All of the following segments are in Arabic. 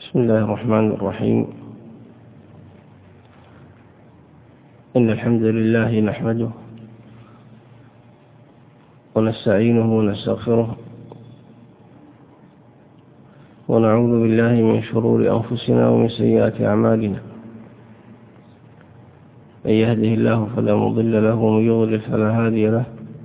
بسم الله الرحمن الرحيم. إن الحمد لله نحمده ونستعينه ونستغفره ونعوذ بالله من شرور أنفسنا ومن سيئات أعمالنا. من يهده الله فلا مضل له ومن يضلل فلا هادي له،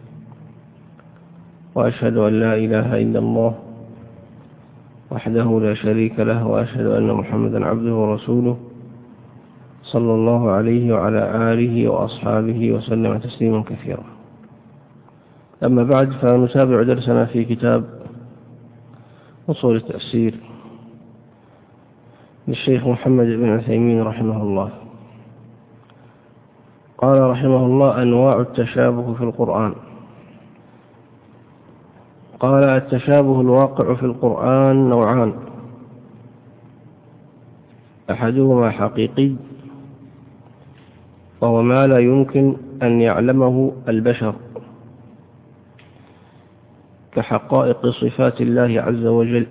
وأشهد أن لا إله إلا الله وحده لا شريك له، وأشهد أن محمدا عبده ورسوله صلى الله عليه وعلى آله وأصحابه وسلم تسليما كثيرا. أما بعد، فنتابع درسنا في كتاب أصول التفسير للشيخ محمد بن عثيمين رحمه الله. قال رحمه الله: أنواع التشابه في القرآن. قال: التشابه الواقع في القرآن نوعان: أحدهما حقيقي، وهو ما لا يمكن أن يعلمه البشر، كحقائق صفات الله عز وجل،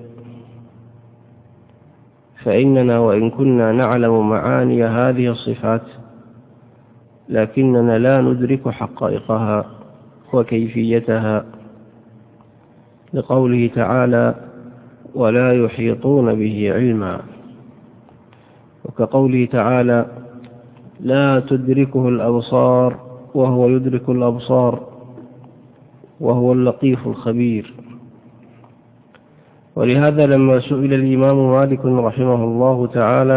فإننا وإن كنا نعلم معاني هذه الصفات لكننا لا ندرك حقائقها وكيفيتها، لقوله تعالى: ولا يحيطون به علما، وكقوله تعالى: لا تدركه الأبصار وهو يدرك الأبصار وهو اللطيف الخبير. ولهذا لما سئل الإمام مالك رحمه الله تعالى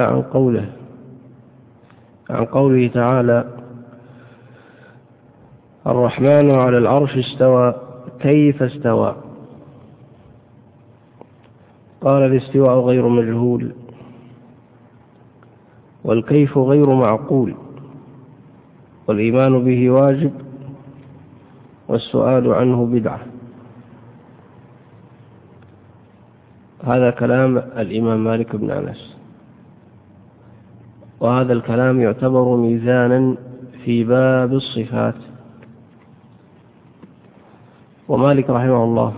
عن قوله تعالى: الرحمن على العرش استوى كيف استوى، قال: الاستواء غير مجهول، والكيف غير معقول، والإيمان به واجب، والسؤال عنه بدعة. هذا كلام الإمام مالك بن أنس، وهذا الكلام يعتبر ميزانا في باب الصفات. ومالك رحمه الله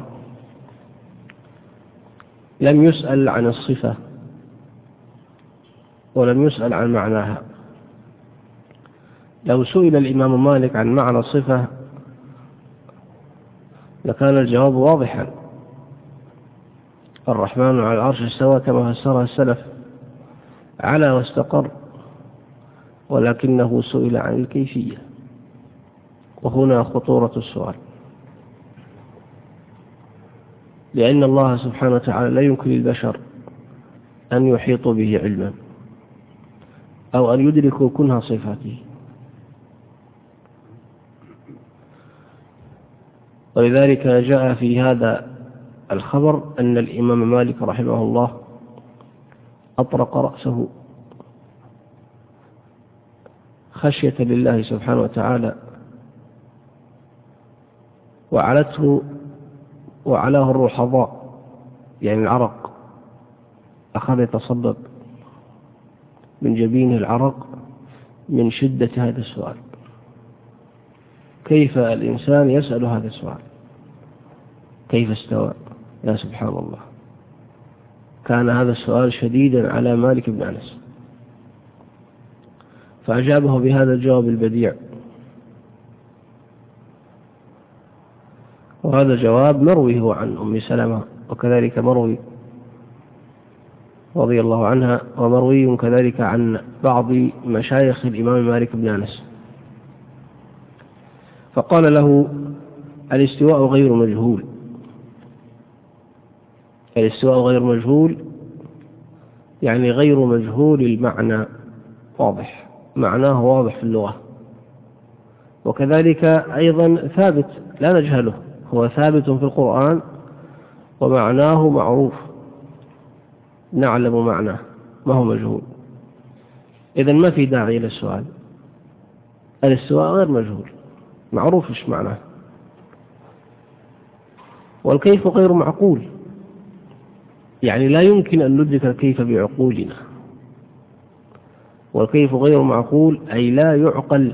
لم يسأل عن الصفة ولم يسأل عن معناها. لو سئل الإمام مالك عن معنى الصفة لكان الجواب واضحا: الرحمن على العرش استوى كما فسرها السلف، على واستقر. ولكنه سئل عن الكيفية، وهنا خطورة السؤال، لأن الله سبحانه وتعالى لا يمكن للبشر أن يحيطوا به علما أو أن يدركوا كنه صفاته. ولذلك جاء في هذا الخبر أن الإمام مالك رحمه الله أطرق رأسه خشية لله سبحانه وتعالى، وعلاه الرحضاء، يعني العرق، أخذ يتصبب من جبينه العرق من شدة هذا السؤال. كيف الإنسان يسأل هذا السؤال؟ كيف استوى؟ يا سبحان الله، كان هذا السؤال شديدا على مالك بن أنس، فأجابه بهذا الجواب البديع. وهذا الجواب مروي هو عن أم سلمة، وكذلك مروي رضي الله عنها، ومروي كذلك عن بعض مشايخ الإمام مالك بن أنس. فقال له: الاستواء غير مجهول. الاستواء غير مجهول يعني غير مجهول المعنى، واضح، معناه واضح في اللغة، وكذلك أيضا ثابت لا نجهله، هو ثابت في القرآن ومعناه معروف، نعلم معناه، ما هو مجهول. إذن ما في داعي للسؤال. الاستواء غير مجهول، معروف إيش معناه. والكيف غير معقول، يعني لا يمكن أن ندرك الكيف بعقولنا. والكيف غير معقول أي لا يعقل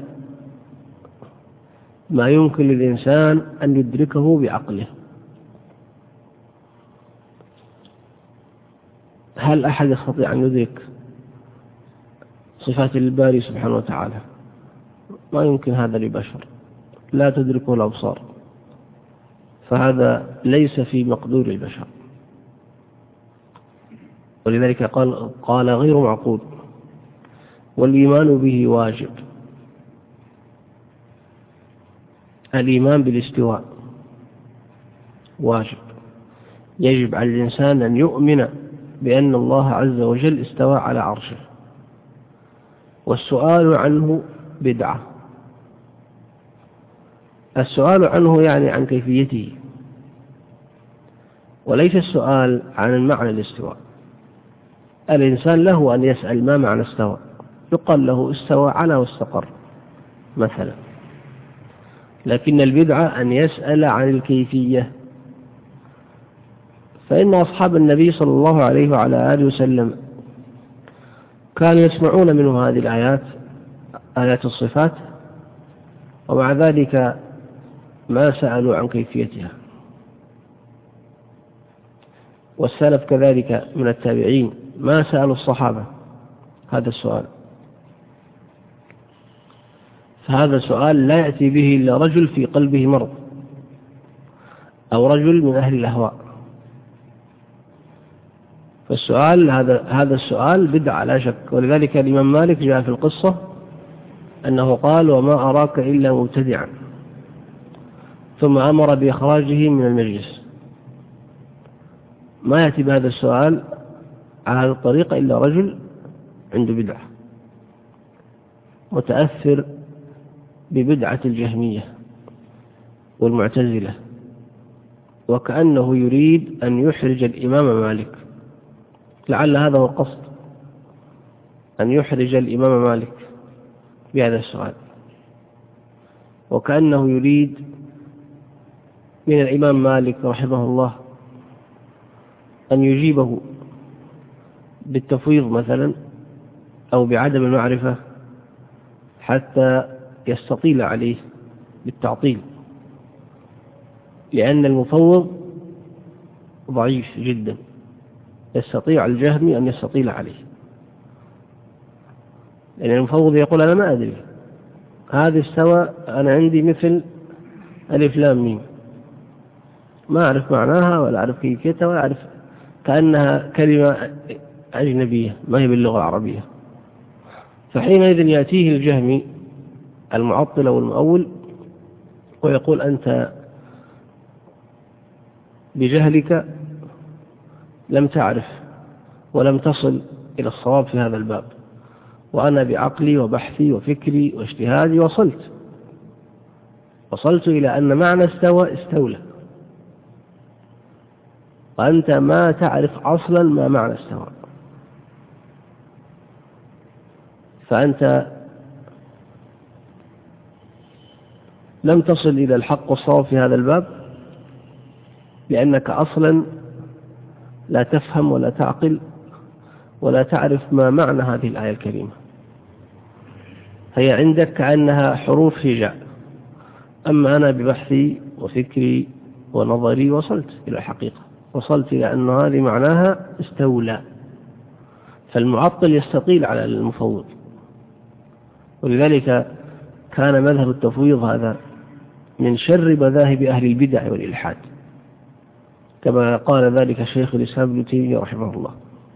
ما يمكن للإنسان أن يدركه بعقله. هل أحد يستطيع أن يدرك صفات الباري سبحانه وتعالى؟ ما يمكن هذا لبشر، لا تدركه الأبصار، فهذا ليس في مقدور البشر، ولذلك قال غير معقول. والإيمان به واجب. الإيمان بالاستواء واجب، يجب على الإنسان أن يؤمن بأن الله عز وجل استوى على عرشه، والسؤال عنه بدعة. السؤال عنه يعني عن كيفيته، وليس السؤال عن معنى الاستواء. الإنسان له أن يسأل ما معنى استوى، يقال له استوى على واستقر مثلا، لكن البدعة أن يسأل عن الكيفية. فإن أصحاب النبي صلى الله عليه وعلى آله وسلم كانوا يسمعون منه هذه الآيات، آيات الصفات، ومع ذلك ما سألوا عن كيفيتها. والسلف كذلك من التابعين ما سألوا الصحابة هذا السؤال. فهذا سؤال لا يأتي به إلا رجل في قلبه مرض، أو رجل من أهل الأهواء. فالسؤال هذا السؤال بدعة لا شك. ولذلك الإمام مالك جاء في القصة أنه قال: وما أراك إلا مبتدعا، ثم أمر بإخراجه من المجلس. ما يأتي بهذا السؤال على هذه الطريقة إلا رجل عنده بدعة، متأثر ببدعة الجهمية والمعتزلة، وكأنه يريد أن يحرج الإمام مالك. لعل هذا هو القصد، أن يحرج الإمام مالك بهذا السؤال، وكأنه يريد من الإمام مالك رحمه الله أن يجيبه بالتفويض مثلا، أو بعدم المعرفة، حتى يستطيل عليه بالتعطيل، لأن المفوض ضعيف جدا، يستطيع الجهمي أن يستطيل عليه. لأن المفوض يقول: أنا ما أدري، هذه استوى أنا عندي مثل ألف لام ميم، ما أعرف معناها ولا أعرف كيفيتها ولا أعرف، كأنها كلمة أجنبية ما هي باللغة العربية. فحينئذ يأتيه الجهمي المعطل والمؤول ويقول: أنت بجهلك لم تعرف ولم تصل إلى الصواب في هذا الباب، وأنا بعقلي وبحثي وفكري واجتهادي وصلت إلى أن معنى استوى استولى، وأنت ما تعرف أصلا ما معنى استوى، فأنت لم تصل إلى الحق والصواب في هذا الباب، لأنك أصلا لا تفهم ولا تعقل ولا تعرف ما معنى هذه الآية الكريمة. هي عندك كأنها حروف هجاء، أما أنا ببحثي وفكري ونظري وصلت إلى الحقيقة، وصلت إلى أن هذه معناها استولى. فالمعطل يستطيل على المفوض، ولذلك كان مذهب التفويض هذا من شر مذاهب أهل البدع والإلحاد، كما قال ذلك شيخ الإسلام ابن تيمية رحمه الله.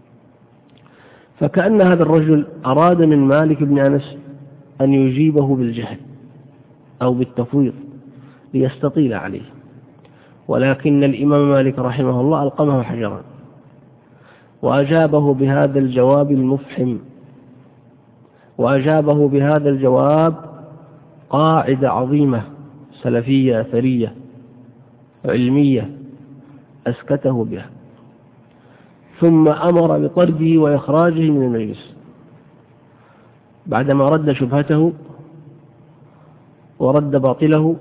فكأن هذا الرجل أراد من مالك بن أنس أن يجيبه بالجهل أو بالتفويض ليستطيل عليه، ولكن الإمام مالك رحمه الله ألقمه حجرا وأجابه بهذا الجواب المفحم، وأجابه بهذا الجواب قاعدة عظيمة سلفية أثرية علمية أسكته بها، ثم أمر بطرده وإخراجه من المجلس بعدما رد شبهته ورد باطله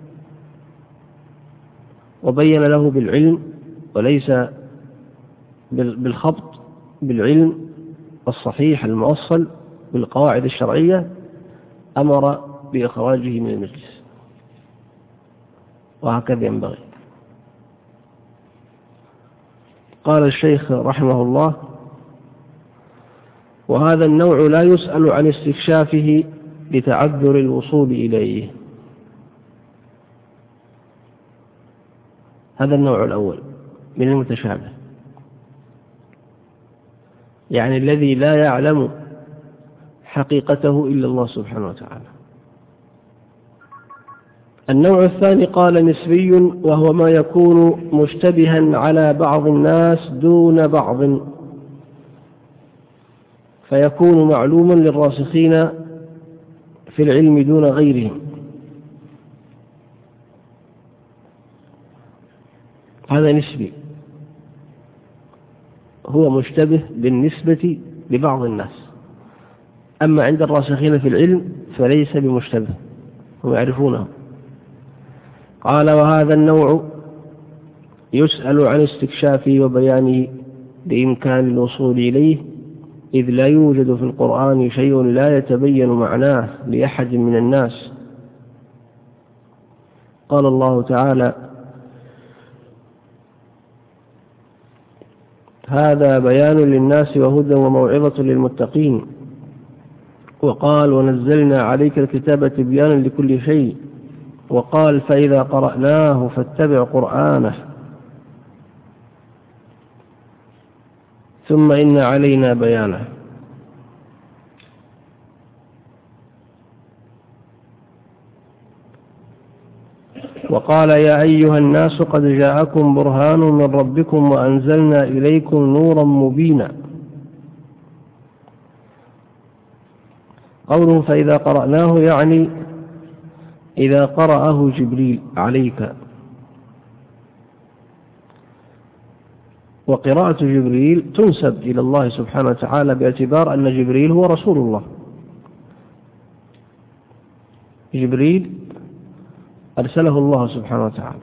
وبين له بالعلم وليس بالخبط، بالعلم الصحيح المؤصل بالقواعد الشرعية، أمر بإخراجه من المجلس. وهكذا ينبغي. قال الشيخ رحمه الله: وهذا النوع لا يسأل عن استكشافه لتعذر الوصول إليه. هذا النوع الأول من المتشابه، يعني الذي لا يعلم حقيقته إلا الله سبحانه وتعالى. النوع الثاني قال نسبي، وهو ما يكون مشتبها على بعض الناس دون بعض، فيكون معلوما للراسخين في العلم دون غيرهم. هذا نسبي، هو مشتبه بالنسبة لبعض الناس، أما عند الراسخين في العلم فليس بمشتبه، هم يعرفونه. قال وهذا النوع يسأل عن استكشافه وبيانه بإمكان الوصول إليه، إذ لا يوجد في القرآن شيء لا يتبين معناه لأحد من الناس. قال الله تعالى هذا بيان للناس وهدى وموعظة للمتقين. وقال ونزلنا عليك الكتاب تبيانا لكل شيء. وقال فإذا قرأناه فاتبع قرآنه ثم إن علينا بيانه. وقال يا أيها الناس قد جاءكم برهان من ربكم وأنزلنا إليكم نورا مبينا. قوله فإذا قرأناه يعني إذا قرأه جبريل عليك. وقراءة جبريل تنسب إلى الله سبحانه وتعالى باعتبار أن جبريل هو رسول الله. جبريل أرسله الله سبحانه وتعالى،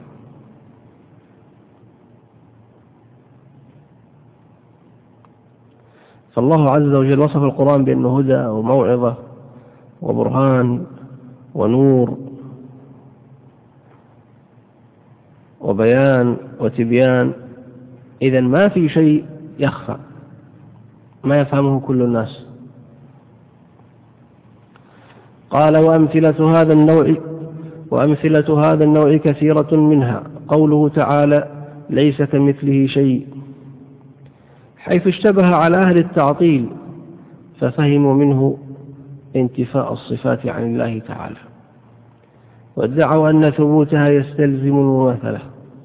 فالله عز وجل وصف القرآن بأنه هدى وموعظة وبرهان ونور وبيان وتبيان. إذن ما في شيء يخفى، ما يفهمه كل الناس. قال وأمثلة هذا النوع كثيرة، منها قوله تعالى ليس كمثله شيء، حيث اشتبه على أهل التعطيل ففهموا منه انتفاء الصفات عن الله تعالى، وادعوا أن ثبوتها يستلزم المماثلة،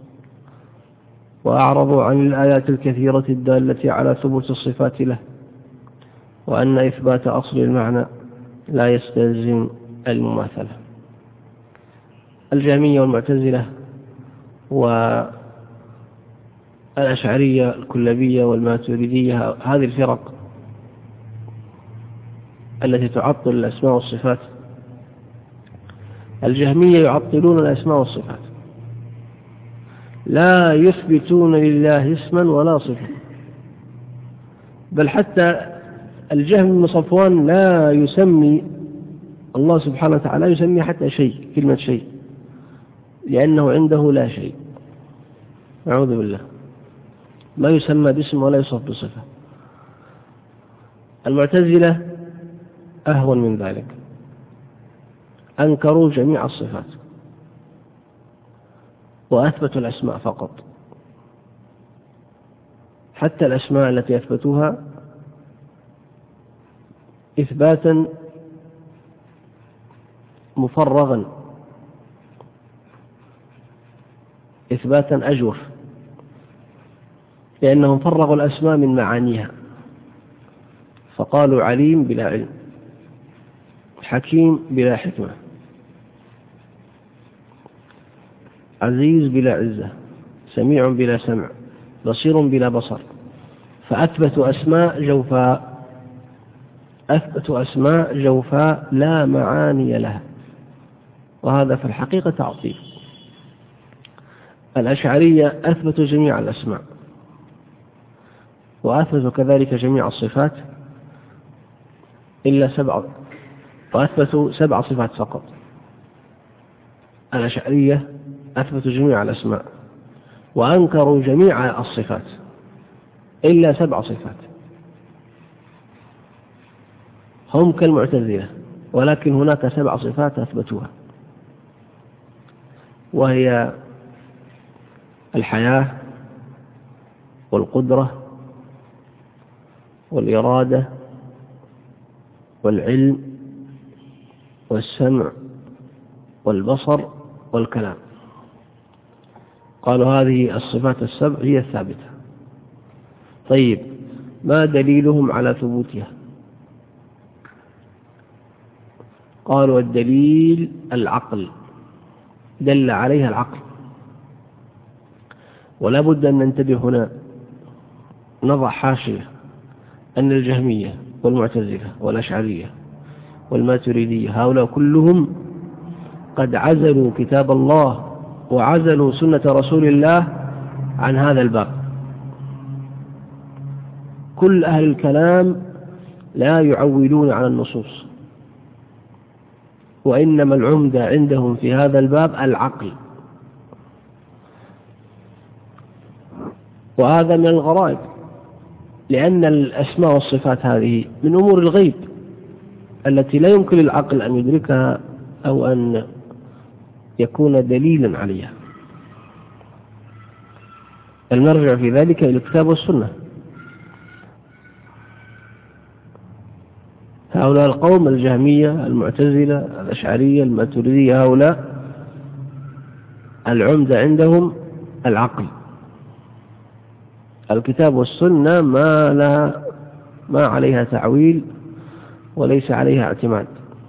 وأعرضوا عن الآيات الكثيرة الدالة على ثبوت الصفات له، وأن إثبات أصل المعنى لا يستلزم المماثلة. الجهمية والمعتزلة والأشعرية الكلابية والماتريدية، هذه الفرق التي تعطل الأسماء والصفات. الجهمية يعطلون الأسماء والصفات، لا يثبتون لله اسما ولا صفة، بل حتى الجهم بن صفوان لا يسمي الله سبحانه وتعالى، لا يسمي حتى شيء، كلمة شيء، لأنه عنده لا شيء، أعوذ بالله، ما يسمى باسم ولا يوصف بصفة. المعتزلة أهون من ذلك، أنكروا جميع الصفات وأثبتوا الأسماء فقط، حتى الأسماء التي أثبتوها إثباتا مفرغا، إثباتا أجوف، لأنهم فرغوا الأسماء من معانيها، فقالوا عليم بلا علم، حكيم بلا حكمة، عزيز بلا عزة، سميع بلا سمع، بصير بلا بصر، فأثبتوا أسماء جوفاء، أثبتوا أسماء جوفاء لا معاني لها، وهذا في الحقيقة تعطيل. الأشعرية أثبتوا جميع الأسماء وأثبتوا كذلك جميع الصفات إلا 7، وأثبتوا 7 صفات فقط. الأشعرية أثبتوا جميع الأسماء وأنكروا جميع الصفات إلا 7 صفات. هم كالمعتزلة، ولكن هناك 7 صفات أثبتوها، وهي الحياة والقدرة والإرادة والعلم والسمع والبصر والكلام. قالوا هذه الصفات السبع هي الثابتة. طيب، ما دليلهم على ثبوتها؟ قالوا الدليل العقل، دل عليها العقل. ولا بد أن ننتبه هنا، نضع حاشية أن الجهمية والمعتزلة والأشعرية والماتريدية هؤلاء كلهم قد عزلوا كتاب الله وعزلوا سنة رسول الله عن هذا الباب. كل أهل الكلام لا يعولون على النصوص، وإنما العمدة عندهم في هذا الباب العقل. وهذا من الغرائب، لأن الأسماء والصفات هذه من أمور الغيب التي لا يمكن للعقل أن يدركها أو أن يكون دليلا عليها. المرجع في ذلك إلى الكتاب والسنة. هؤلاء القوم الجهمية المعتزلة الأشعرية الماتريدية هؤلاء العمدة عندهم العقل. الكتاب والسنة ما عليها تعويل وليس عليها اعتماد.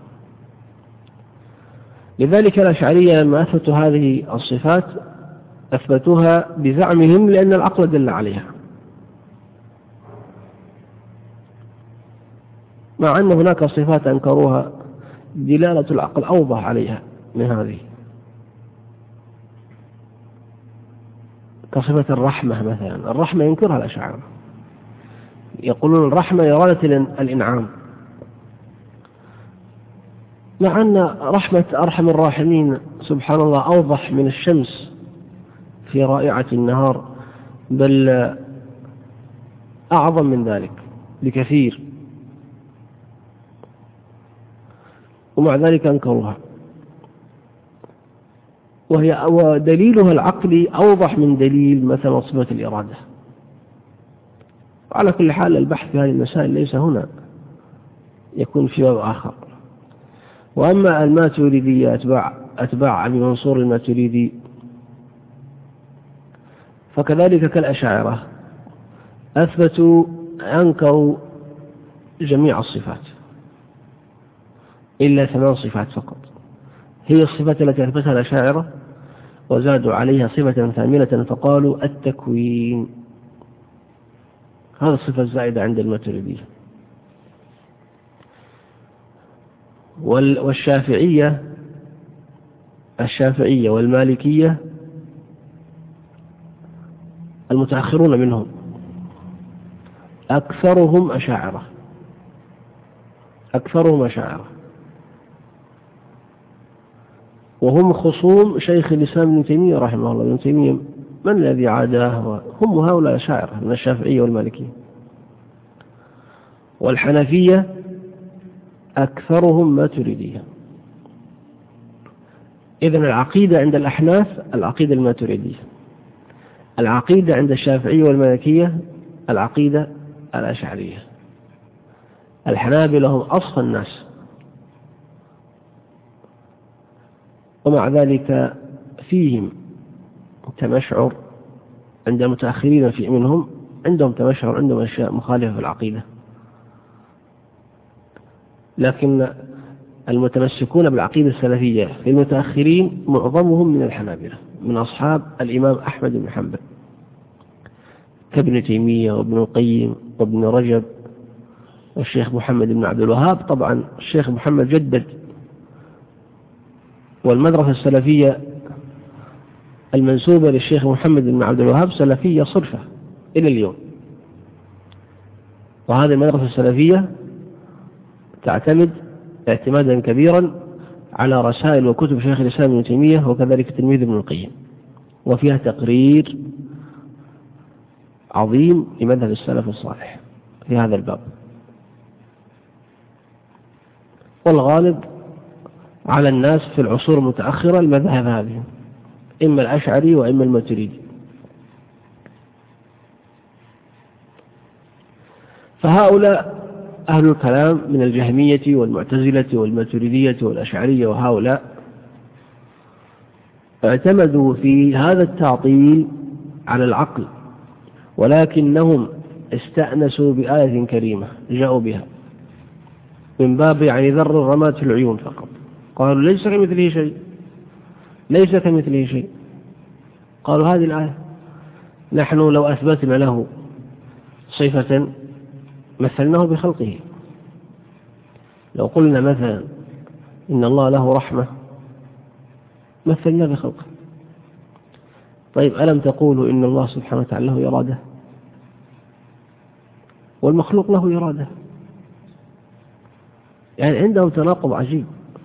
لذلك الأشعرية لما أثبتوا هذه الصفات أثبتوها بزعمهم لأن العقل دل عليها، مع أن هناك صفات أنكروها دلالة العقل أوضح عليها من هذه، كصفة الرحمة مثلا. الرحمة ينكرها الأشاعرة، يقولون الرحمة إرادة الإنعام، مع أن رحمة أرحم الراحمين سبحان الله أوضح من الشمس في رائعة النهار، بل أعظم من ذلك بكثير، ومع ذلك أنكروها. ودليلها العقلي أوضح من دليل مثلا صفة الإرادة. وعلى كل حال البحث في هذه المسائل ليس هنا، يكون في باب آخر. وأما الماتريدية أتباع أبي منصور الماتريدي فكذلك كالأشاعرة أنكروا جميع الصفات إلا 8 صفات فقط، هي الصفات التي أثبتها الأشاعرة، وزادوا عليها صفة ثامنة فقالوا التكوين. هذا الصفة الزائدة عند الماتريدية. والشافعية والمالكية المتأخرون منهم أكثرهم أشاعرة، وهم خصوم شيخ الإسلام ابن تيمية رحمه الله. ابن تيمية من الذي عاداه؟ هم هؤلاء أشاعرة من الشافعية والمالكية. والحنفية أكثرهم ماتريدية. إذن العقيدة عند الأحناف العقيدة الماتريدية، العقيدة عند الشافعية والمالكية العقيدة الأشعرية. الحنابلة هم أصفى الناس، ومع ذلك فيهم تمشعر عند المتأخرين منهم، عندهم تمشعر، عندهم أشياء مخالفة في العقيدة. لكن المتمسكون بالعقيدة السلفية في المتأخرين معظمهم من الحنابلة، من أصحاب الإمام أحمد بن حنبل كابن تيمية وابن القيم وابن رجب والشيخ محمد بن عبد الوهاب. طبعا الشيخ محمد جدد، والمدرسة السلفية المنسوبة للشيخ محمد بن عبد الوهاب سلفية صرفة إلى اليوم. وهذه المدرسة السلفية تعتمد اعتمادا كبيرا على رسائل وكتب شيخ الإسلام ابن تيمية وكذلك تلميذ ابن القيم، وفيها تقرير عظيم لمذهب السلف الصالح في هذا الباب. والغالب على الناس في العصور المتأخرة المذهب هذه، إما الأشعري وإما الماتريدي. فهؤلاء أهل الكلام من الجهمية والمعتزلة والماتريدية والأشعرية، وهؤلاء اعتمدوا في هذا التعطيل على العقل، ولكنهم استأنسوا بآية كريمة جاءوا بها من باب ذر الرماد في العيون فقط. قالوا ليس كمثله شيء، ليس كمثله شيء. قالوا هذه الآية نحن لو أثبتنا له صفة مثلناه بخلقه. لو قلنا مثلا إن الله له رحمة مثلنا بخلقه. طيب ألم تقولوا إن الله سبحانه وتعالى له إرادة؟ والمخلوق له إرادة. عندهم تناقض عجيب.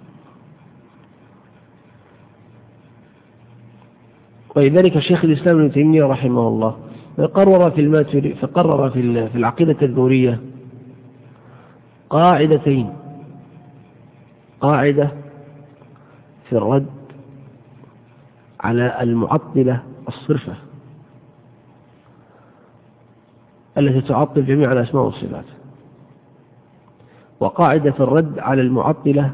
ولذلك الشيخ الإسلام ابن تيمية رحمه الله فقرر في العقيدة النورية قاعدتين: قاعدة في الرد على المعطلة الصرفة التي تعطل جميع الأسماء والصفات، وقاعدة في الرد على المعطلة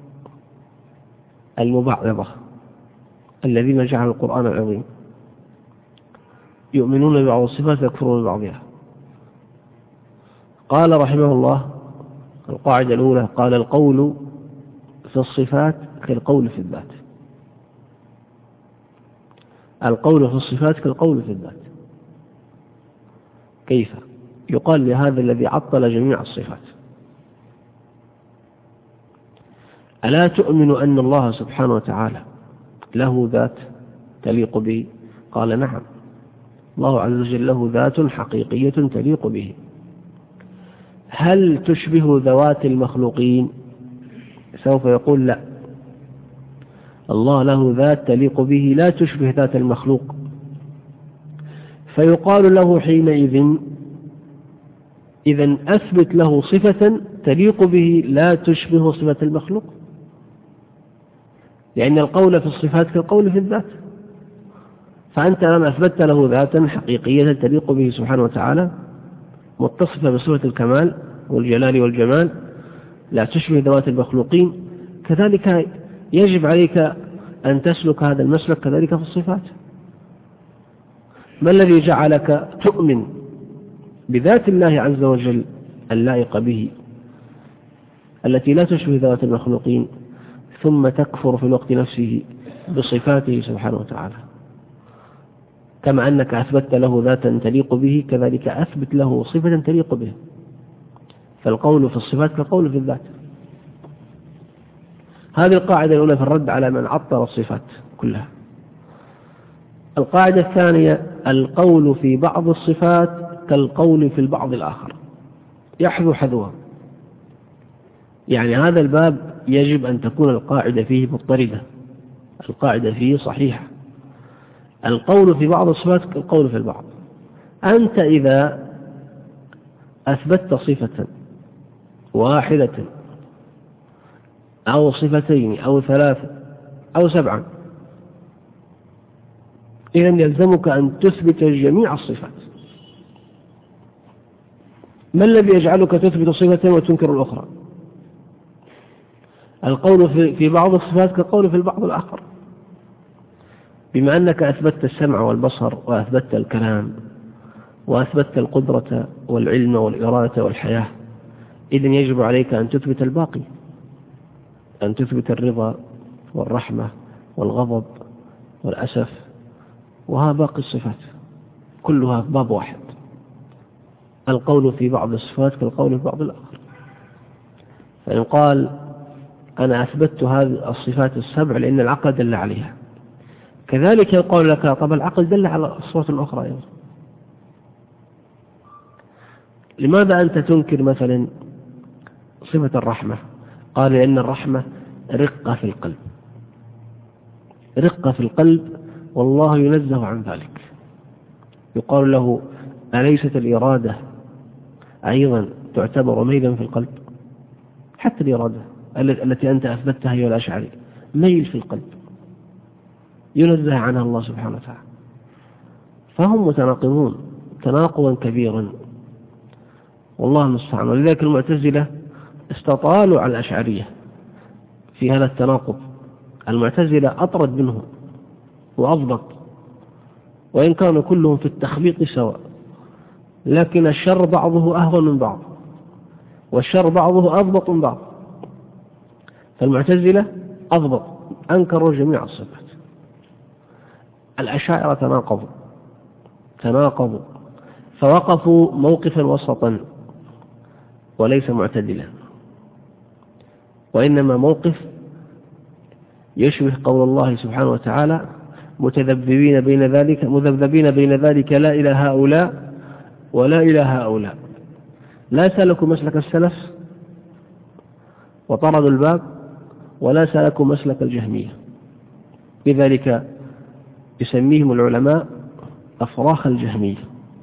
المبعضة الذين جعلوا القرآن العظيم يؤمنون ببعض الصفات ويكفرون ببعضها. قال رحمه الله القاعدة الأولى: قال القول في الصفات كالقول في الذات. القول في الصفات كالقول في الذات. كيف؟ يقال لهذا الذي عطل جميع الصفات: ألا تؤمن أن الله سبحانه وتعالى له ذات تليق به؟ قال نعم، الله عز وجل له ذات حقيقية تليق به. هل تشبه ذوات المخلوقين؟ سوف يقول لا، الله له ذات تليق به لا تشبه ذات المخلوق. فيقال له حينئذ إذن أثبت له صفة تليق به لا تشبه صفة المخلوق، لأن القول في الصفات كالقول في الذات. فأنت الآن أثبتت له ذاتا حقيقية تليق به سبحانه وتعالى متصفة بصفة الكمال والجلال والجمال لا تشبه ذوات المخلوقين، كذلك يجب عليك أن تسلك هذا المسلك كذلك في الصفات. ما الذي جعلك تؤمن بذات الله عز وجل اللائقة به التي لا تشبه ذوات المخلوقين، ثم تكفر في الوقت نفسه بصفاته سبحانه وتعالى؟ كما أنك أثبت له ذاتا تليق به كذلك أثبت له صفة تليق به. فالقول في الصفات كالقول في الذات. هذه القاعدة الأولى في الرد على من عطل الصفات كلها. القاعدة الثانية: القول في بعض الصفات كالقول في البعض الآخر. يحذو حذوها. هذا الباب يجب أن تكون القاعدة فيه مضطردة، القاعدة فيه صحيحة. القول في بعض الصفات كالقول في البعض. أنت إذا أثبتت صفة واحدة أو صفتين أو ثلاثة أو سبعة، إذن يلزمك أن تثبت جميع الصفات. ما الذي يجعلك تثبت صفة وتنكر الأخرى؟ القول في بعض الصفات كالقول في البعض الآخر. بما أنك أثبتت السمع والبصر وأثبتت الكلام وأثبتت القدرة والعلم والإرادة والحياة، إذن يجب عليك أن تثبت الباقي، أن تثبت الرضا والرحمة والغضب والأسف، وها باقي الصفات كلها في باب واحد. القول في بعض الصفات كالقول في بعض الآخر. فإن قال أنا أثبتت هذه الصفات السبع لأن العقل دل عليها، كذلك يقول لك طب العقل دل على الصفات الأخرى أيضا. لماذا أنت تنكر مثلا صفة الرحمة؟ قال لأن الرحمة رقة في القلب، رقة في القلب، والله ينزه عن ذلك. يقال له أليست الإرادة أيضا تعتبر ميلا في القلب؟ حتى الإرادة التي أنت أثبتها أيها الأشعري ميل في القلب ينزه عنها الله سبحانه وتعالى. فهم متناقضون تناقضا كبيرا والله المستعان. ولذلك المعتزلة استطالوا على الأشعرية في هذا التناقض. المعتزلة أطرد منهم وأضبط، وإن كانوا كلهم في التخبيط سواء، لكن الشر بعضه أهون من بعض، والشر بعضه أضبط من بعض. فالمعتزلة أضبط، أنكروا جميع الصفات. الأشاعرة تناقضوا فوقفوا موقفا وسطا وليس معتدلا، وإنما موقف يشبه قول الله سبحانه وتعالى مذبذبين بين ذلك لا إلى هؤلاء ولا إلى هؤلاء، لا سلكوا مسلك السلف وطردوا الباب، ولا سلكوا مسلك الجهمية. بذلك يسميهم العلماء أفراخ الجهمية.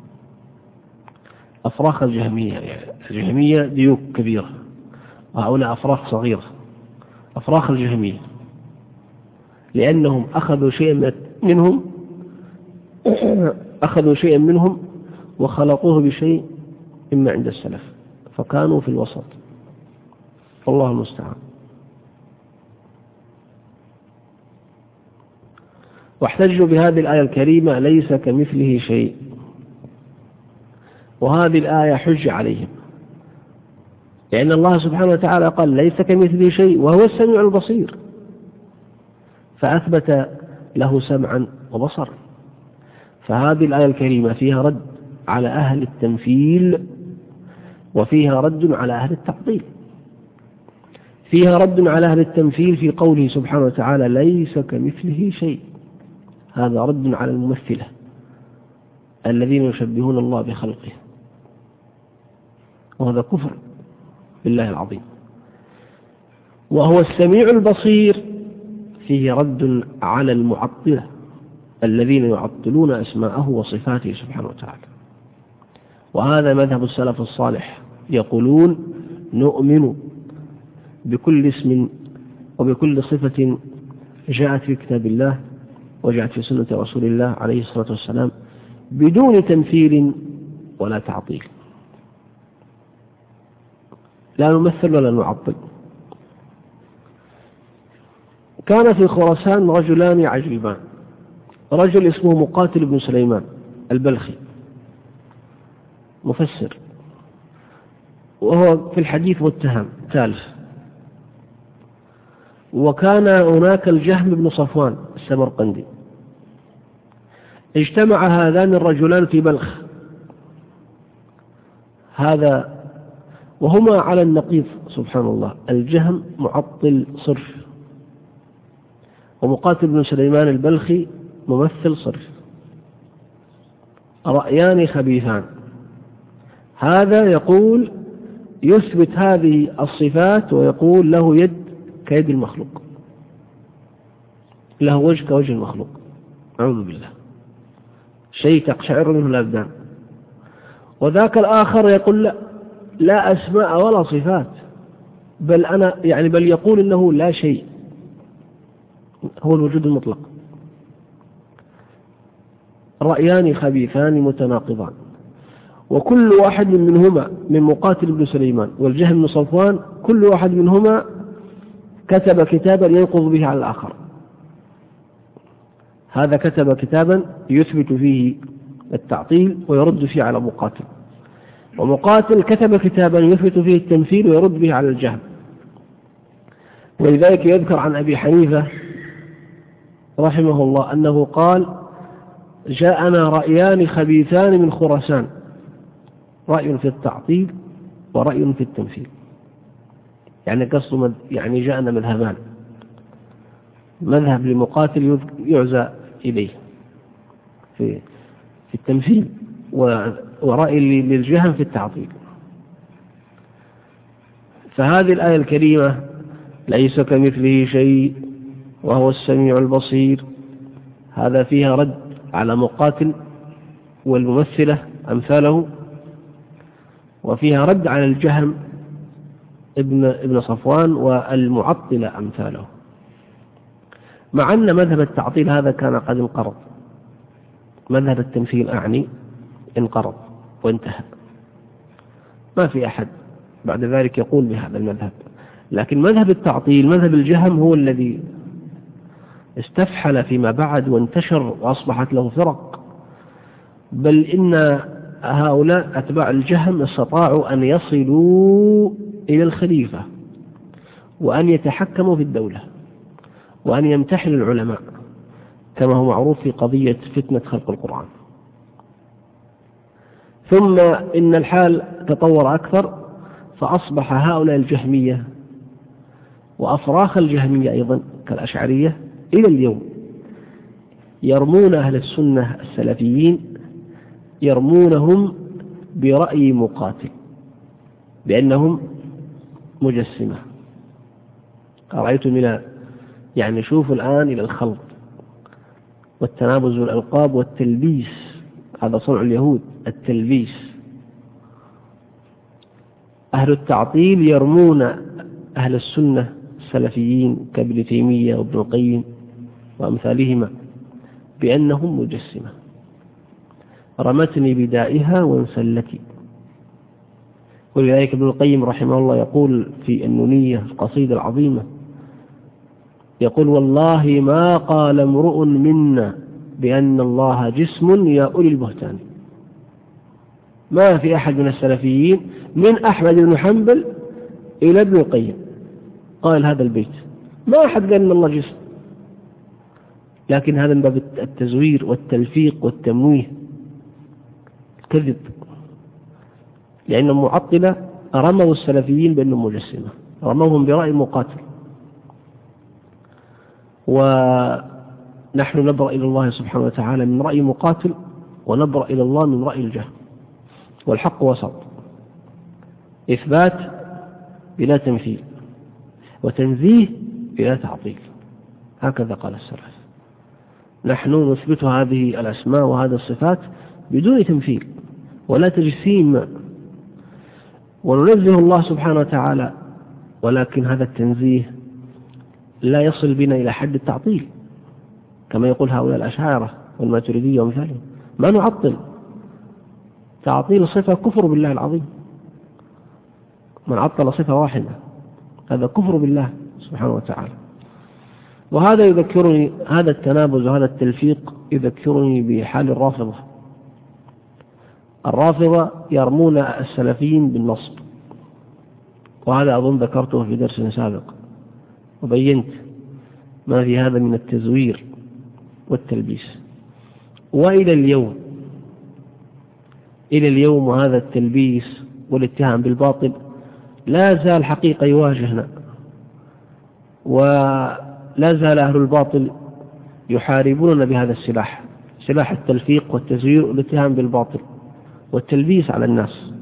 أفراخ الجهمية يعني الجهمية ديوك كبيرة، وهؤلاء أفراخ صغيرة، أفراخ الجهمية، لأنهم أخذوا شيئا منهم وخلطوه بشيء إما عند السلف، فكانوا في الوسط. والله المستعان. واحتجوا بهذه الآية الكريمة ليس كمثله شيء، وهذه الآية حج عليهم، لأن الله سبحانه وتعالى قال ليس كمثله شيء وهو السميع البصير، فأثبت له سمعا وبصرا. فهذه الآية الكريمة فيها رد على أهل التمثيل، وفيها رد على أهل التعطيل. فيها رد على أهل التمثيل في قوله سبحانه وتعالى ليس كمثله شيء، هذا رد على الممثلة الذين يشبهون الله بخلقه، وهذا كفر بالله العظيم. وهو السميع البصير فيه رد على المعطلة الذين يعطلون أسماءه وصفاته سبحانه وتعالى. وهذا مذهب السلف الصالح، يقولون نؤمن بكل اسم وبكل صفة جاءت في كتاب الله وجاءت في سنة رسول الله عليه الصلاة والسلام بدون تمثيل ولا تعطيل، لا نمثل ولا نعطل. كان في خراسان رجلان عجيبان، رجل اسمه مقاتل بن سليمان البلخي مفسر، وهو في الحديث متهم تالف. وكان هناك الجهم بن صفوان السمرقندي. اجتمع هذان الرجلان في بلخ، هذا وهما على النقيض سبحان الله. الجهم معطل صرف، ومقاتل بن سليمان البلخي ممثل صرف، رأيان خبيثان. هذا يقول يثبت هذه الصفات ويقول له يد كيد المخلوق، له وجه كوجه المخلوق، أعوذ بالله، شيء تقشعر منه الأبدان. وذاك الآخر يقول لا أسماء ولا صفات، بل يقول إنه لا شيء، هو الوجود المطلق. رأيان خبيثان متناقضان، وكل واحد منهما من مقاتل بن سليمان والجهم بن صفوان كل واحد منهما كتب كتابا ينقض به على الآخر. هذا كتب كتابا يثبت فيه التعطيل ويرد فيه على مقاتل، ومقاتل كتب كتابا يثبت فيه التمثيل ويرد به على الجهم. ولذلك يذكر عن أبي حنيفة رحمه الله أنه قال جاءنا رأيان خبيثان من خراسان، رأي في التعطيل ورأي في التمثيل، يعني قصد يعني جاءنا مذهبان، مذهب لمقاتل يعزى إليه في التمثيل، ورأي للجهم في التعطيل. فهذه الآية الكريمة ليس كمثله شيء وهو السميع البصير، هذا فيها رد على مقاتل والممثلة أمثاله، وفيها رد على الجهم ابن صفوان والمعطلة أمثاله، مع أن مذهب التعطيل هذا كان قد انقرض، مذهب التمثيل أعني انقرض وانتهى، ما في أحد بعد ذلك يقول بهذا المذهب. لكن مذهب التعطيل مذهب الجهم هو الذي استفحل فيما بعد وانتشر وأصبحت له فرق، بل إن هؤلاء أتباع الجهم استطاعوا أن يصلوا إلى الخليفة وأن يتحكموا في الدولة وأن يمتحنوا العلماء، كما هو معروف في قضية فتنة خلق القرآن. ثم إن الحال تطور أكثر، فأصبح هؤلاء الجهمية وأفراخ الجهمية أيضا كالأشعرية إلى اليوم يرمون أهل السنة السلفيين، يرمونهم برأي مقاتل بأنهم مجسمة. رأيتم يعني شوفوا الآن إلى الخلط والتنابز والألقاب والتلبيس، هذا صنع اليهود التلبيس. أهل التعطيل يرمون أهل السنة السلفيين كابن تيمية وابن القيم وأمثالهما بأنهم مجسمة. رمتني بدائها وانسلتي. ولذلك ابن القيم رحمه الله يقول في النونية القصيدة العظيمة، يقول: والله ما قال امرؤ منا بأن الله جسم يا أولي البهتان. ما في أحد من السلفيين من أحمد بن حنبل إلى ابن القيم قال هذا البيت، ما أحد قال إن الله جسم. لكن هذا من باب التزوير والتلفيق والتمويه، كذب، لأن المعطلة رموا السلفيين بأنهم مجسمة، رموهم برأي مقاتل. ونحن نبرأ إلى الله سبحانه وتعالى من رأي مقاتل، ونبرأ إلى الله من رأي الجهم. والحق وسط، إثبات بلا تمثيل، وتنزيه بلا تعطيل، هكذا قال السلف. نحن نثبت هذه الأسماء وهذه الصفات بدون تمثيل ولا تجسيم، وننزه الله سبحانه وتعالى، ولكن هذا التنزيه لا يصل بنا إلى حد التعطيل كما يقول هؤلاء الأشاعرة والماتريدية ومثالهم. ما نعطل، تعطيل صفة كفر بالله العظيم. من عطل صفة واحدة هذا كفر بالله سبحانه وتعالى. وهذا يذكرني، هذا التنابز وهذا التلفيق يذكرني بحال الرافضة. الرافضة يرمون السلفيين بالنصب، وهذا أظن ذكرته في درس سابق وبينت ما في هذا من التزوير والتلبيس. وإلى اليوم وهذا التلبيس والاتهام بالباطل لا زال حقيقة يواجهنا، ولا زال أهل الباطل يحاربوننا بهذا السلاح، سلاح التلفيق والتزوير والاتهام بالباطل والتلبيس على الناس.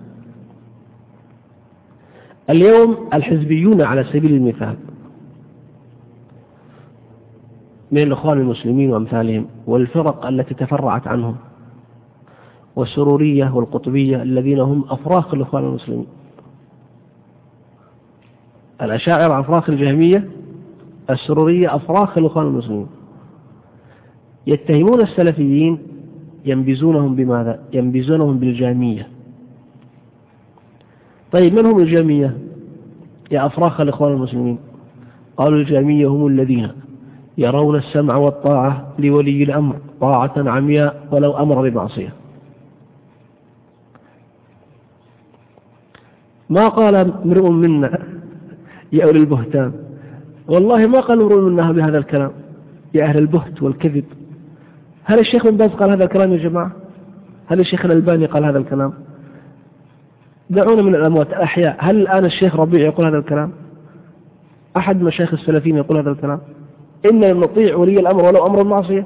اليوم الحزبيون على سبيل المثال من الإخوان المسلمين وأمثالهم والفرق التي تفرعت عنهم، والسرورية والقطبية الذين هم أفراخ الإخوان المسلمين، الأشاعرة أفراخ الجهمية، السرورية أفراخ الإخوان المسلمين، يتهمون السلفيين، ينبزونهم بماذا؟ ينبزونهم بالجامية. طيب من هم الجامية يا أفراخ الإخوان المسلمين؟ قالوا الجامية هم الذين يرون السمع والطاعة لولي الأمر طاعة عمياء ولو أمر بمعصية. ما قال امرؤ منا يا أولي البهتان، والله ما قال امرؤ منا بهذا الكلام يا أهل البهت والكذب. هل الشيخ بن باز قال هذا الكلام يا جماعة؟ هل الشيخ الألباني قال هذا الكلام؟ دعونا من الأموات الأحياء، هل الآن الشيخ ربيع يقول هذا الكلام؟ أحد مشايخ السلفيين يقول هذا الكلام؟ إن نطيع ولي الأمر ولو أمر المعصية.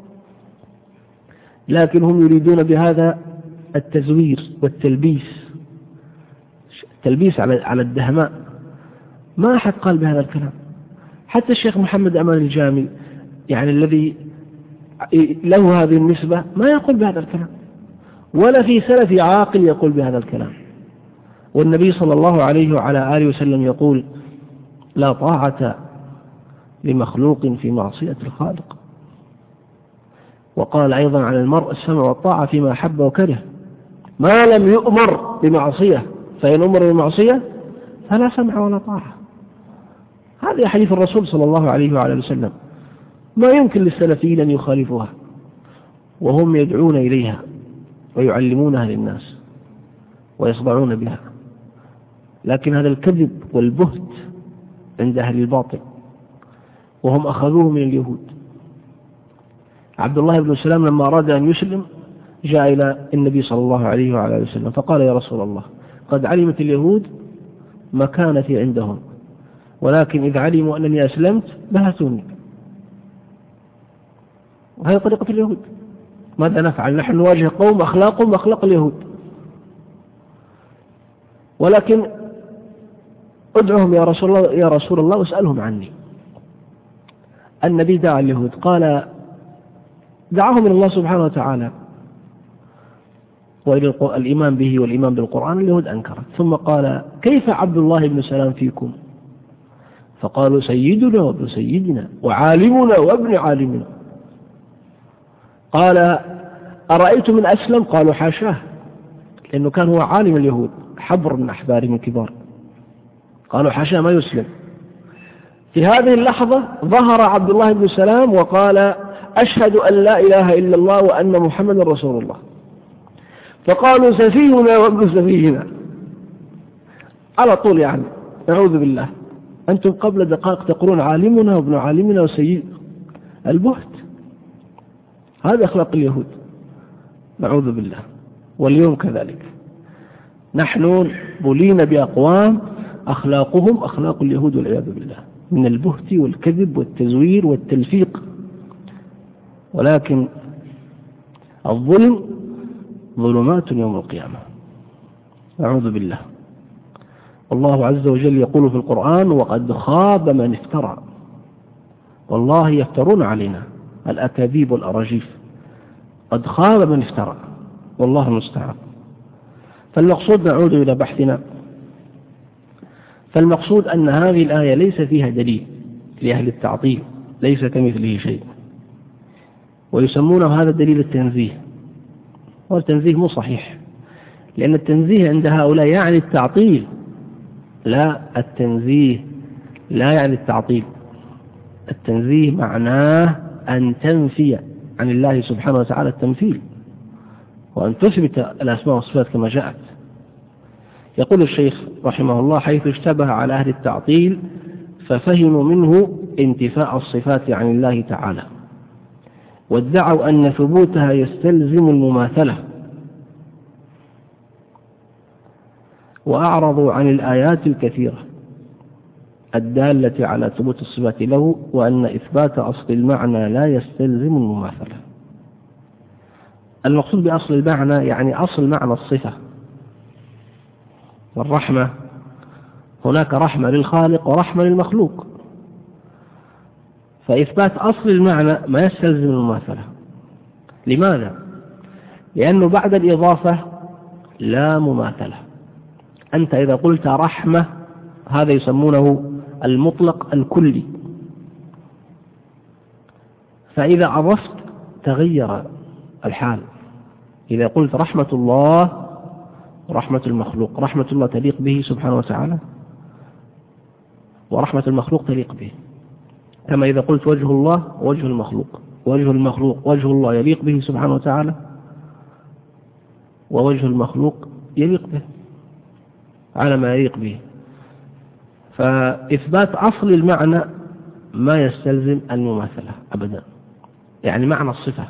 لكن هم يريدون بهذا التزوير والتلبيس، التلبيس على الدهماء. ما أحد قال بهذا الكلام، حتى الشيخ محمد أمان الجامي يعني الذي له هذه النسبة ما يقول بهذا الكلام، ولا في سلفي عاقل يقول بهذا الكلام. والنبي صلى الله عليه وعلى آله وسلم يقول: لا طاعة لمخلوق في معصية الخالق. وقال أيضا على المرء السمع والطاعة فيما أحب وكره، ما لم يؤمر بمعصية، فإن أمر بمعصية فلا سمع ولا طاعة. هذه حديث الرسول صلى الله عليه وعلى وسلم، ما يمكن للسلفيين أن يخالفوها، وهم يدعون إليها ويعلمونها للناس ويصدعون بها. لكن هذا الكذب والبهت عند أهل الباطل، وهم أخذوه من اليهود. عبد الله بن سلام لما أراد أن يسلم جاء إلى النبي صلى الله عليه وعلى وسلم فقال: يا رسول الله، قد علمت اليهود مكانتي عندهم، ولكن إذا علموا أنني أسلمت بهتوني. وهذه طريقة اليهود. ماذا نفعل؟ نحن نواجه قوم أخلاقهم أخلاق اليهود، ولكن ادعهم يا رسول الله واسألهم عني. النبي دعا اليهود، قال دعاهم من الله سبحانه وتعالى وإلى الإيمان به والإيمان بالقرآن. اليهود أنكرت، ثم قال: كيف عبد الله بن سلام فيكم؟ فقالوا: سيدنا وابن سيدنا وعالمنا وابن عالمنا. قال: أرأيت من أسلم؟ قالوا: حاشاه، لأنه كان هو عالم اليهود، حبر من أحبارهم الكبار. قالوا: حاشاه ما يسلم. في هذه اللحظة ظهر عبد الله بن سلام وقال: أشهد أن لا إله إلا الله وأن محمد رسول الله. فقالوا: سفيهنا وابن سفيهنا. على طول يعني، نعوذ بالله، أنتم قبل دقائق تقولون عالمنا وابن عالمنا وسيد. البهت، هذا أخلاق اليهود، نعوذ بالله. واليوم كذلك، نحن بلينا بأقوام أخلاقهم أخلاق اليهود والعياذ بالله، من البهت والكذب والتزوير والتلفيق. ولكن الظلم ظلمات يوم القيامة، أعوذ بالله. الله عز وجل يقول في القرآن: وقد خاب من افترى. والله يفترون علينا الأكاذيب والأراجيف، قد خاب من افترى، والله المستعان. فالمقصود، نعود إلى بحثنا، فالمقصود أن هذه الآية ليس فيها دليل لأهل التعطيل، ليس كمثله شيء، ويسمونه هذا دليل التنزيه. والتنزيه مو صحيح، لأن التنزيه عند هؤلاء يعني التعطيل. لا، التنزيه لا يعني التعطيل. التنزيه معناه أن تنفي عن الله سبحانه وتعالى التمثيل، وأن تثبت الأسماء والصفات كما جاءت. يقول الشيخ رحمه الله: حيث اشتبه على أهل التعطيل ففهموا منه انتفاء الصفات عن الله تعالى، وادعوا أن ثبوتها يستلزم المماثلة، وأعرضوا عن الآيات الكثيرة الدالة على ثبوت الصفات له، وأن إثبات أصل المعنى لا يستلزم المماثلة. المقصود بأصل المعنى يعني أصل معنى الصفة. والرحمة، هناك رحمة للخالق ورحمة للمخلوق، فإثبات أصل المعنى ما يستلزم المماثلة. لماذا؟ لأنه بعد الإضافة لا مماثلة. أنت إذا قلت رحمة، هذا يسمونه المطلق الكلي، فإذا أضفت تغير الحال. إذا قلت رحمة الله ورحمة المخلوق، رحمة الله تليق به سبحانه وتعالى، ورحمة المخلوق تليق به. كما إذا قلت وجه الله ووجه المخلوق، وجه المخلوق وجه الله يليق به سبحانه وتعالى، ووجه المخلوق يليق به على ما يليق به. فإثبات أصل المعنى ما يستلزم المماثلة أبدا، يعني معنى الصفة.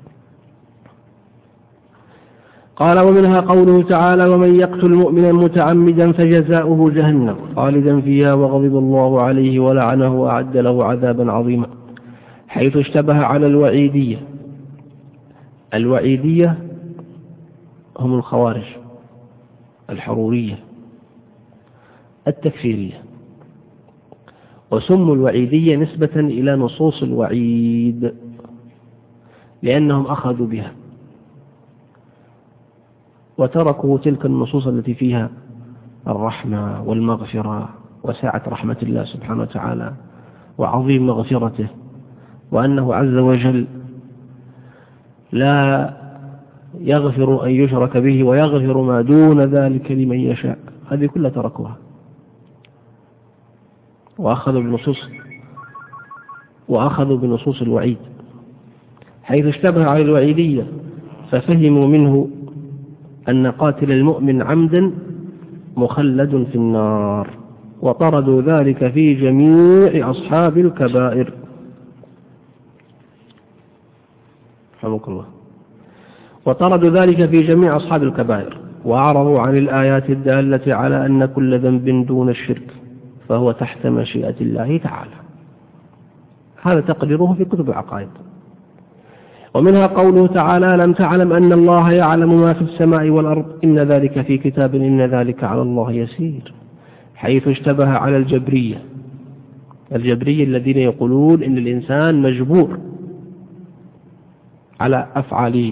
قال: ومنها قوله تعالى: ومن يقتل مؤمنا متعمدا فجزاؤه جهنم خالدا فيها وغضب الله عليه ولعنه وأعد له عذابا عظيما، حيث اشتبه على الوعيدية. الوعيدية هم الخوارج الحرورية التكفيرية، وسموا الوعيدية نسبة إلى نصوص الوعيد لأنهم أخذوا بها وتركوا تلك النصوص التي فيها الرحمة والمغفرة وسعة رحمة الله سبحانه وتعالى وعظيم مغفرته، وأنه عز وجل لا يغفر أن يشرك به ويغفر ما دون ذلك لمن يشاء. هذه كلها تركوها وأخذوا بنصوص الوعيد حيث اشتبه على الوعيدية، ففهموا منه أن قاتل المؤمن عمدا مخلد في النار، وطردوا ذلك في جميع أصحاب الكبائر. رحمك الله. وطردوا ذلك في جميع أصحاب الكبائر، وأعرضوا عن الآيات الدالة على أن كل ذنب دون الشرك فهو تحت مشيئة الله تعالى. هذا تقريره في كتب العقائد. ومنها قوله تعالى: لم تعلم أن الله يعلم ما في السماء والأرض إن ذلك في كتاب إن ذلك على الله يسير، حيث اشتبه على الجبرية الذين يقولون إن الإنسان مجبور على أفعاله،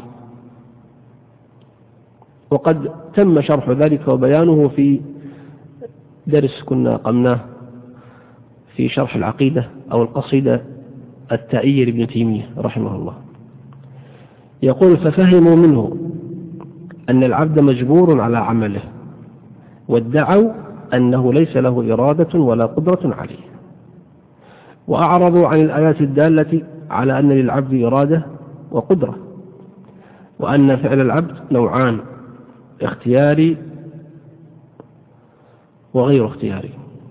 وقد تم شرح ذلك وبيانه في درس كنا قمناه في شرح العقيدة أو القصيدة التائية لابن تيمية رحمه الله. يقول: ففهموا منه أن العبد مجبور على عمله، وادعوا أنه ليس له إرادة ولا قدرة عليه، وأعرضوا عن الآيات الدالة على أن للعبد إرادة وقدرة، وأن فعل العبد نوعان: اختياري وغير اختياري.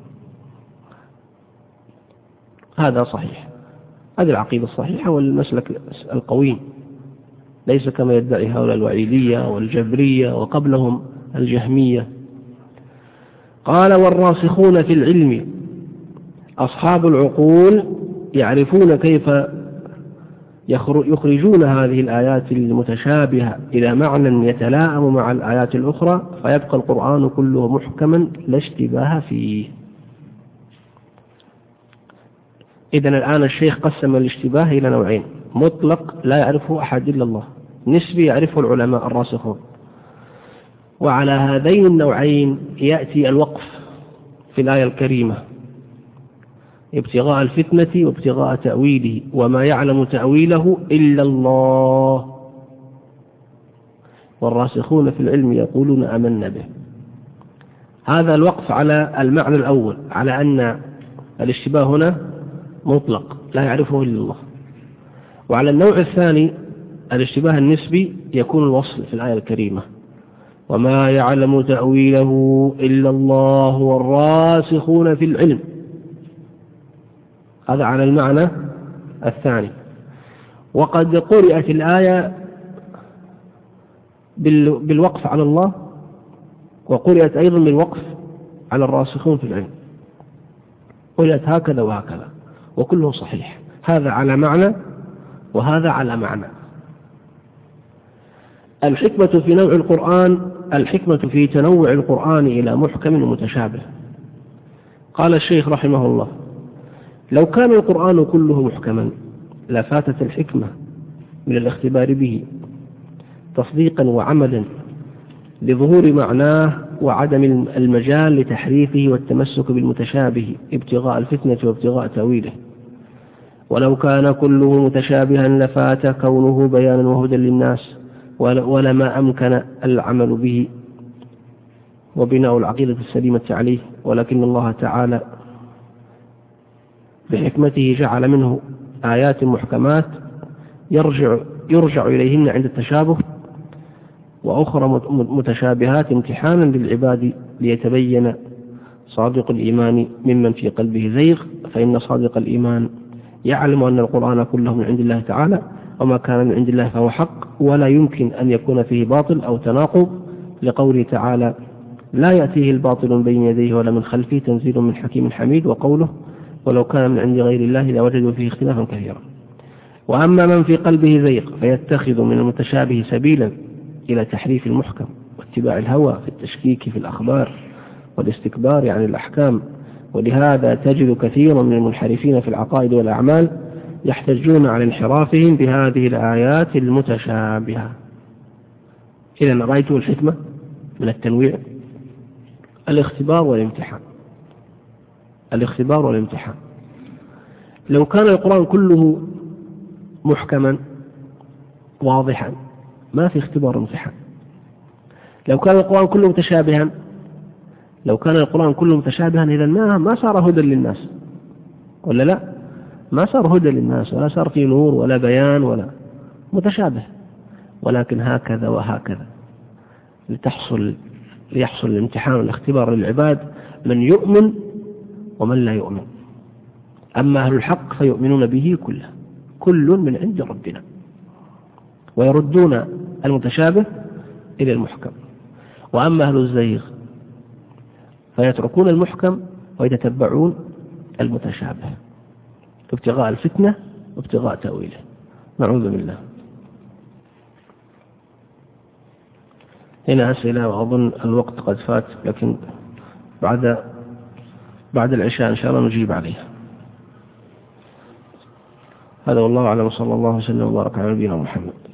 هذا صحيح، هذه العقيدة الصحيحة والمسلك القويم، ليس كما يدعي هؤلاء الوعيدية والجبرية وقبلهم الجهمية. قال: والراسخون في العلم أصحاب العقول يعرفون كيف يخرجون هذه الآيات المتشابهة إلى معنى يتلائم مع الآيات الأخرى، فيبقى القرآن كله محكما لا اشتباه فيه. إذن الآن الشيخ قسم الاشتباه إلى نوعين: مطلق لا يعرفه أحد إلا الله، نسبي يعرفه العلماء الراسخون. وعلى هذين النوعين يأتي الوقف في الآية الكريمة: ابتغاء الفتنة وابتغاء تأويله وما يعلم تأويله إلا الله والراسخون في العلم يقولون آمنا به. هذا الوقف على المعنى الأول، على أن الاشتباه هنا مطلق لا يعرفه إلا الله. وعلى النوع الثاني الاشتباه النسبي يكون الوصل في الآية الكريمة: وما يعلم تأويله إلا الله والراسخون في العلم. هذا على المعنى الثاني. وقد قرأت الآية بالوقف على الله، وقرأت أيضا بالوقف على الراسخون في العلم، قرأت هكذا وهكذا، وكله صحيح، هذا على معنى وهذا على معنى. الحكمة في نوع القرآن، الحكمة في تنوع القرآن إلى محكم ومتشابه. قال الشيخ رحمه الله: لو كان القرآن كله محكما لفاتت الحكمة من الاختبار به تصديقا وعملا لظهور معناه وعدم المجال لتحريفه والتمسك بالمتشابه ابتغاء الفتنة وابتغاء تأويله. ولو كان كله متشابها لفات كونه بيانا وهدى للناس ولما أمكن العمل به وبناء العقيدة السليمة عليه. ولكن الله تعالى بحكمته جعل منه آيات محكمات يرجع إليهن عند التشابه، وأخرى متشابهات امتحانا للعباد ليتبين صادق الإيمان ممن في قلبه زيغ، فإن صادق الإيمان يعلم أن القرآن كله من عند الله تعالى، وما كان من عند الله فهو حق، ولا يمكن أن يكون فيه باطل أو تناقض، لقوله تعالى: لا يأتيه الباطل من بين يديه ولا من خلفه تنزيل من حكيم حميد، وقوله: ولو كان من عند غير الله لوجدوا فيه اختلافا كثيرا. وأما من في قلبه زيغ فيتخذ من المتشابه سبيلا إلى تحريف المحكم واتباع الهوى في التشكيك في الأخبار والاستكبار عن الأحكام. ولهذا تجد كثيرا من المنحرفين في العقائد والأعمال يحتجون على انحرافهم بهذه الآيات المتشابهة. إذن رأيتم الحكمة من التنويع الاختبار والامتحان. الاختبار والامتحان. لو كان القرآن كله محكما واضحا ما في اختبار وامتحان. لو كان القرآن كله متشابها، إذن ما صار هدى للناس، ولا لا؟ ما صار هدى للناس، ولا صار فيه نور ولا بيان ولا متشابه. ولكن هكذا وهكذا ليحصل الامتحان والاختبار للعباد، من يؤمن ومن لا يؤمن. أما أهل الحق فيؤمنون به كله، كل من عند ربنا، ويردون المتشابه إلى المحكم. وأما أهل الزيغ فيتركون المحكم ويتتبعون المتشابه ابتغاء الفتنة وابتغاء تأويله. نعوذ بالله. هنا أسئلة وأظن الوقت قد فات، لكن بعد العشاء إن شاء الله نجيب عليها. هذا والله أعلم، صلى الله وسلم وبارك على نبينا محمد.